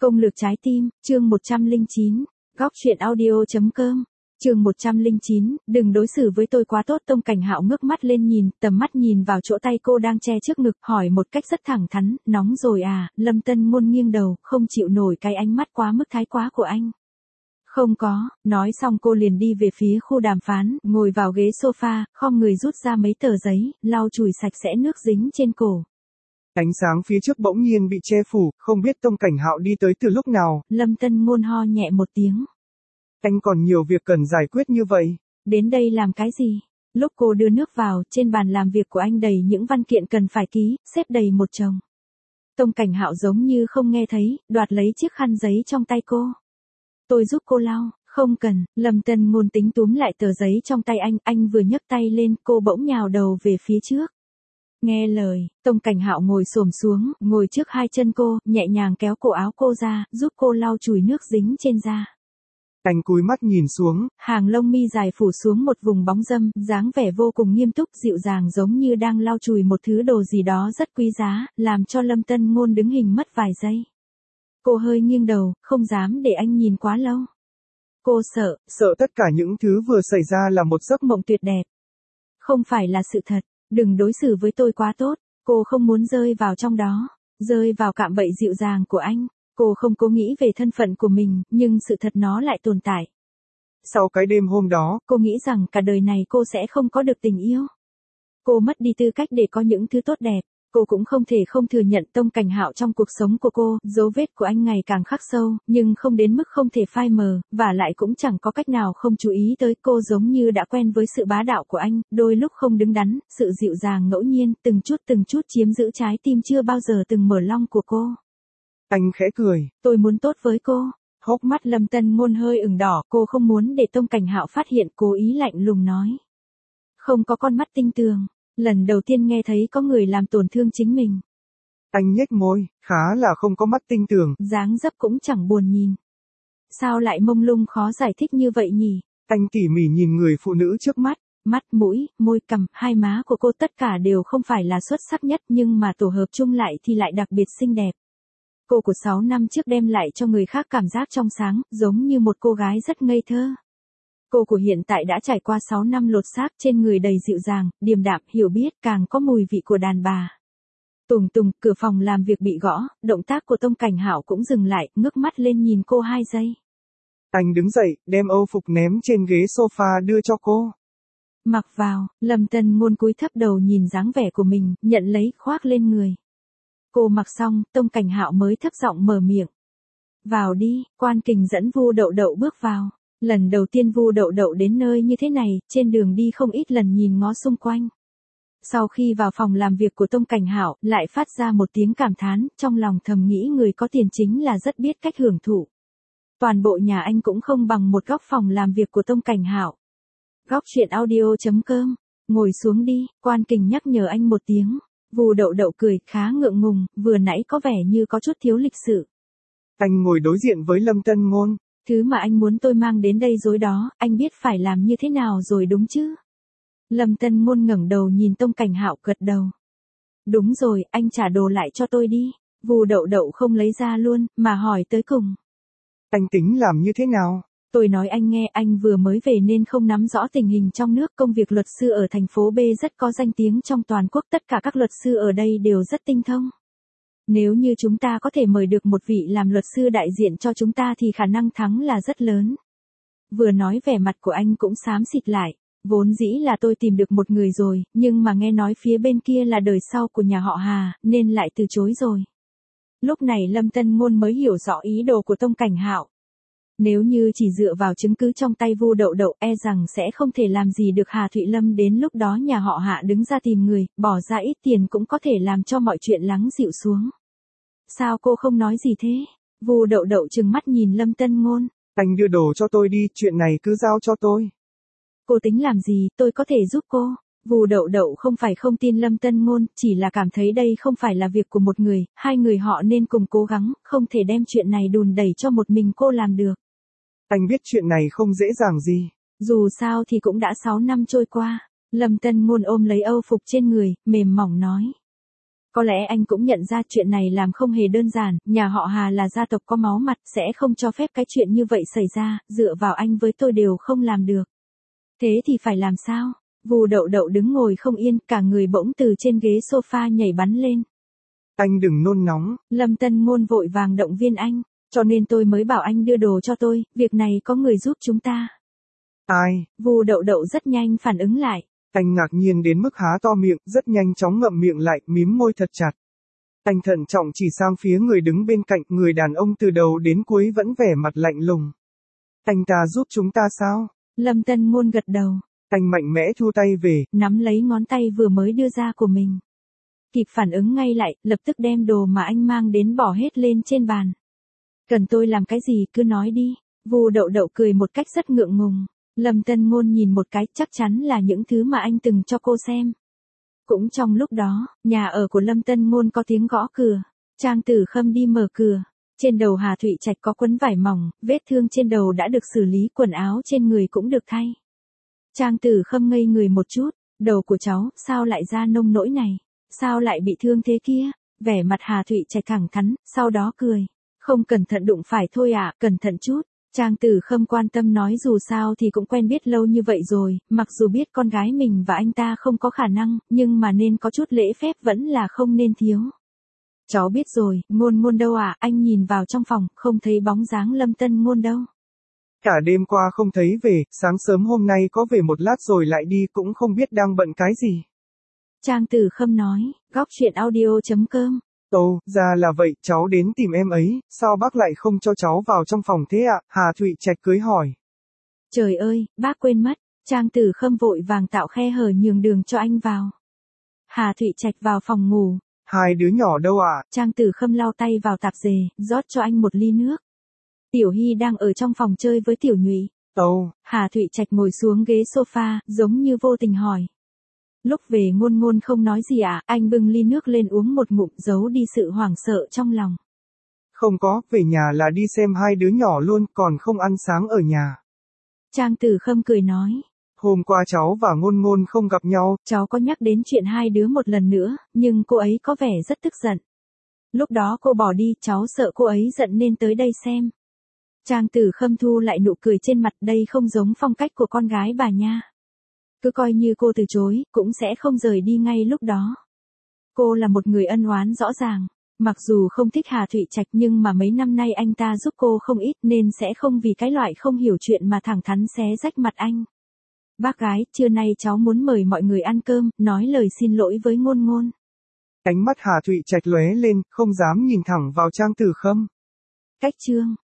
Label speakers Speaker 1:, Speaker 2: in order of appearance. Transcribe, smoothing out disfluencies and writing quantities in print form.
Speaker 1: Công lược trái tim, chương 109, góc truyện audio.com, chương 109, đừng đối xử với tôi quá tốt. Tông Cảnh Hạo ngước mắt lên nhìn, tầm mắt nhìn vào chỗ tay cô đang che trước ngực, hỏi một cách rất thẳng thắn, nóng rồi à? Lâm Tân Ngôn nghiêng đầu, không chịu nổi cái ánh mắt quá mức thái quá của anh. Không có, nói xong cô liền đi về phía khu đàm phán, ngồi vào ghế sofa, khom người rút ra mấy tờ giấy, lau chùi sạch sẽ nước dính trên cổ.
Speaker 2: Ánh sáng phía trước bỗng nhiên bị che phủ, không biết Tông Cảnh Hạo đi tới từ lúc nào.
Speaker 1: Lâm Tân Ngôn ho nhẹ một tiếng.
Speaker 2: Anh còn nhiều việc cần giải quyết như vậy.
Speaker 1: Đến đây làm cái gì? Lúc cô đưa nước vào, trên bàn làm việc của anh đầy những văn kiện cần phải ký, xếp đầy một chồng. Tông Cảnh Hạo giống như không nghe thấy, đoạt lấy chiếc khăn giấy trong tay cô. Tôi giúp cô lau. Không cần. Lâm Tân Ngôn tính túm lại tờ giấy trong tay anh vừa nhấc tay lên, cô bỗng nhào đầu về phía trước. Nghe lời, Tông Cảnh Hạo ngồi xổm xuống, ngồi trước hai chân cô, nhẹ nhàng kéo cổ áo cô ra, giúp cô lau chùi nước dính trên da.
Speaker 2: Anh cúi mắt nhìn xuống,
Speaker 1: hàng lông mi dài phủ xuống một vùng bóng râm, dáng vẻ vô cùng nghiêm túc, dịu dàng giống như đang lau chùi một thứ đồ gì đó rất quý giá, làm cho Lâm Tân Ngôn đứng hình mất vài giây. Cô hơi nghiêng đầu, không dám để anh nhìn quá lâu. Cô sợ
Speaker 2: tất cả những thứ vừa xảy ra là một giấc
Speaker 1: mộng tuyệt đẹp. Không phải là sự thật. Đừng đối xử với tôi quá tốt, cô không muốn rơi vào trong đó, rơi vào cạm bẫy dịu dàng của anh. Cô không cố nghĩ về thân phận của mình, nhưng sự thật nó lại tồn tại.
Speaker 2: Sau cái đêm hôm đó,
Speaker 1: cô nghĩ rằng cả đời này cô sẽ không có được tình yêu. Cô mất đi tư cách để có những thứ tốt đẹp. Cô cũng không thể không thừa nhận Tông Cảnh Hạo trong cuộc sống của cô, dấu vết của anh ngày càng khắc sâu, nhưng không đến mức không thể phai mờ, và lại cũng chẳng có cách nào không chú ý tới cô, giống như đã quen với sự bá đạo của anh, đôi lúc không đứng đắn, sự dịu dàng ngẫu nhiên, từng chút chiếm giữ trái tim chưa bao giờ từng mở long của cô.
Speaker 2: Anh khẽ cười.
Speaker 1: Tôi muốn tốt với cô. Hốc mắt Lâm Tân Ngôn hơi ửng đỏ, cô không muốn để Tông Cảnh Hạo phát hiện, cố ý lạnh lùng nói. Không có con mắt tinh tường. Lần đầu tiên nghe thấy có người làm tổn thương chính mình.
Speaker 2: Anh nhếch môi, khá là không có mắt tinh tường.
Speaker 1: Dáng dấp cũng chẳng buồn nhìn. Sao lại mông lung khó giải thích như vậy nhỉ?
Speaker 2: Anh tỉ mỉ nhìn người phụ nữ trước mắt.
Speaker 1: Mắt, mũi, môi, cằm, hai má của cô tất cả đều không phải là xuất sắc nhất, nhưng mà tổ hợp chung lại thì lại đặc biệt xinh đẹp. Cô của 6 năm trước đem lại cho người khác cảm giác trong sáng, giống như một cô gái rất ngây thơ. Cô của hiện tại đã trải qua 6 năm lột xác, trên người đầy dịu dàng, điềm đạm, hiểu biết, càng có mùi vị của đàn bà. Tùng tùng, cửa phòng làm việc bị gõ, động tác của Tông Cảnh Hạo cũng dừng lại, ngước mắt lên nhìn cô 2 giây.
Speaker 2: Anh đứng dậy, đem âu phục ném trên ghế sofa đưa cho cô.
Speaker 1: Mặc vào. Lâm Tân Ngôn cúi thấp đầu nhìn dáng vẻ của mình, nhận lấy, khoác lên người. Cô mặc xong, Tông Cảnh Hạo mới thấp giọng mở miệng. Vào đi. Quan Kình dẫn Vu Đậu Đậu bước vào. Lần đầu tiên Vu Đậu Đậu đến nơi như thế này, trên đường đi không ít lần nhìn ngó xung quanh. Sau khi vào phòng làm việc của Tông Cảnh Hạo, lại phát ra một tiếng cảm thán, trong lòng thầm nghĩ người có tiền chính là rất biết cách hưởng thụ. Toàn bộ nhà anh cũng không bằng một góc phòng làm việc của Tông Cảnh Hạo. Góc truyện audio.com, ngồi xuống đi. Quan Kình nhắc nhở anh một tiếng. Vu Đậu Đậu cười, khá ngượng ngùng, vừa nãy có vẻ như có chút thiếu lịch sự.
Speaker 2: Anh ngồi đối diện với Lâm Tân Ngôn.
Speaker 1: Thứ mà anh muốn tôi mang đến đây dối đó, anh biết phải làm như thế nào rồi đúng chứ? Lâm Tân Ngôn ngẩng đầu nhìn Tông Cảnh Hạo, gật đầu. Đúng rồi, anh trả đồ lại cho tôi đi. Vu Đậu Đậu không lấy ra luôn, mà hỏi tới cùng.
Speaker 2: Anh tính làm như thế nào?
Speaker 1: Tôi nói anh nghe, anh vừa mới về nên không nắm rõ tình hình trong nước. Công việc luật sư ở thành phố B rất có danh tiếng trong toàn quốc, tất cả các luật sư ở đây đều rất tinh thông. Nếu như chúng ta có thể mời được một vị làm luật sư đại diện cho chúng ta thì khả năng thắng là rất lớn. Vừa nói vẻ mặt của anh cũng xám xịt lại. Vốn dĩ là tôi tìm được một người rồi, nhưng mà nghe nói phía bên kia là đời sau của nhà họ Hà, nên lại từ chối rồi. Lúc này Lâm Tân Ngôn mới hiểu rõ ý đồ của Tông Cảnh Hạo. Nếu như chỉ dựa vào chứng cứ trong tay Vu Đậu Đậu, e rằng sẽ không thể làm gì được Hà Thụy Lâm, đến lúc đó nhà họ Hạ đứng ra tìm người, bỏ ra ít tiền cũng có thể làm cho mọi chuyện lắng dịu xuống. Sao cô không nói gì thế? Vu Đậu Đậu trừng mắt nhìn Lâm Tân Ngôn.
Speaker 2: Anh đưa đồ cho tôi đi, chuyện này cứ giao cho tôi.
Speaker 1: Cô tính làm gì, tôi có thể giúp cô. Vu Đậu Đậu không phải không tin Lâm Tân Ngôn, chỉ là cảm thấy đây không phải là việc của một người, hai người họ nên cùng cố gắng, không thể đem chuyện này đùn đẩy cho một mình cô làm được.
Speaker 2: Anh biết chuyện này không dễ dàng gì.
Speaker 1: Dù sao thì cũng đã 6 năm trôi qua. Lâm Tân Ngôn ôm lấy âu phục trên người, mềm mỏng nói. Có lẽ anh cũng nhận ra chuyện này làm không hề đơn giản, nhà họ Hà là gia tộc có máu mặt, sẽ không cho phép cái chuyện như vậy xảy ra, dựa vào anh với tôi đều không làm được. Thế thì phải làm sao? Vù Đậu Đậu đứng ngồi không yên, cả người bỗng từ trên ghế sofa nhảy bắn lên.
Speaker 2: Anh đừng nôn nóng.
Speaker 1: Lâm Tân Ngôn vội vàng động viên anh, cho nên tôi mới bảo anh đưa đồ cho tôi, việc này có người giúp chúng ta.
Speaker 2: Ai?
Speaker 1: Vù Đậu Đậu rất nhanh phản ứng lại.
Speaker 2: Anh ngạc nhiên đến mức há to miệng, rất nhanh chóng ngậm miệng lại, mím môi thật chặt. Anh thận trọng chỉ sang phía người đứng bên cạnh, người đàn ông từ đầu đến cuối vẫn vẻ mặt lạnh lùng. Anh ta giúp chúng ta sao?
Speaker 1: Lâm Tân Ngôn gật đầu.
Speaker 2: Anh mạnh mẽ thu tay về,
Speaker 1: nắm lấy ngón tay vừa mới đưa ra của mình. Kịp phản ứng ngay lại, lập tức đem đồ mà anh mang đến bỏ hết lên trên bàn. Cần tôi làm cái gì cứ nói đi. Vù Đậu Đậu cười một cách rất ngượng ngùng. Lâm Tân Ngôn nhìn một cái, chắc chắn là những thứ mà anh từng cho cô xem. Cũng trong lúc đó, nhà ở của Lâm Tân Ngôn có tiếng gõ cửa. Trang Tử Khâm đi mở cửa. Trên đầu Hà Thụy Trạch có quấn vải mỏng, vết thương trên đầu đã được xử lý, quần áo trên người cũng được thay. Trang Tử Khâm ngây người một chút, đầu của cháu, sao lại ra nông nỗi này? Sao lại bị thương thế kia? Vẻ mặt Hà Thụy Trạch thẳng thắn, sau đó cười. Không cẩn thận đụng phải thôi à, cẩn thận chút. Trang Tử Khâm quan tâm nói dù sao thì cũng quen biết lâu như vậy rồi, mặc dù biết con gái mình và anh ta không có khả năng, nhưng mà nên có chút lễ phép vẫn là không nên thiếu. Cháu biết rồi, Ngôn Ngôn đâu à, anh nhìn vào trong phòng, không thấy bóng dáng Lâm Tân Ngôn đâu.
Speaker 2: Cả đêm qua không thấy về, sáng sớm hôm nay có về một lát rồi lại đi, cũng không biết đang bận cái gì.
Speaker 1: Trang Tử Khâm nói, góc chuyện audio.com.
Speaker 2: Ồ, ra là vậy, cháu đến tìm em ấy, sao bác lại không cho cháu vào trong phòng thế ạ? Hà Thụy Trạch cưới hỏi.
Speaker 1: Trời ơi, bác quên mất. Trang Tử Khâm vội vàng tạo khe hở nhường đường cho anh vào. Hà Thụy Trạch vào phòng ngủ.
Speaker 2: Hai đứa nhỏ đâu ạ?
Speaker 1: Trang Tử Khâm lau tay vào tạp dề, rót cho anh một ly nước. Tiểu Hy đang ở trong phòng chơi với Tiểu Nhụy.
Speaker 2: Ồ.
Speaker 1: Hà Thụy Trạch ngồi xuống ghế sofa, giống như vô tình hỏi. Lúc về Ngôn Ngôn không nói gì à, anh bưng ly nước lên uống một ngụm, giấu đi sự hoảng sợ trong lòng.
Speaker 2: Không có, về nhà là đi xem hai đứa nhỏ luôn, còn không ăn sáng ở nhà.
Speaker 1: Trang Tử Khâm cười nói.
Speaker 2: Hôm qua cháu và Ngôn Ngôn không gặp nhau.
Speaker 1: Cháu có nhắc đến chuyện hai đứa một lần nữa, nhưng cô ấy có vẻ rất tức giận. Lúc đó cô bỏ đi, cháu sợ cô ấy giận nên tới đây xem. Trang Tử Khâm thu lại nụ cười trên mặt, đây không giống phong cách của con gái bà nha. Cứ coi như cô từ chối, cũng sẽ không rời đi ngay lúc đó. Cô là một người ân oán rõ ràng. Mặc dù không thích Hà Thụy Trạch nhưng mà mấy năm nay anh ta giúp cô không ít nên sẽ không vì cái loại không hiểu chuyện mà thẳng thắn xé rách mặt anh. Bác gái, trưa nay cháu muốn mời mọi người ăn cơm, nói lời xin lỗi với Ngôn Ngôn.
Speaker 2: Ánh mắt Hà Thụy Trạch lóe lên, không dám nhìn thẳng vào Trang Tử Khâm.
Speaker 1: Cách chương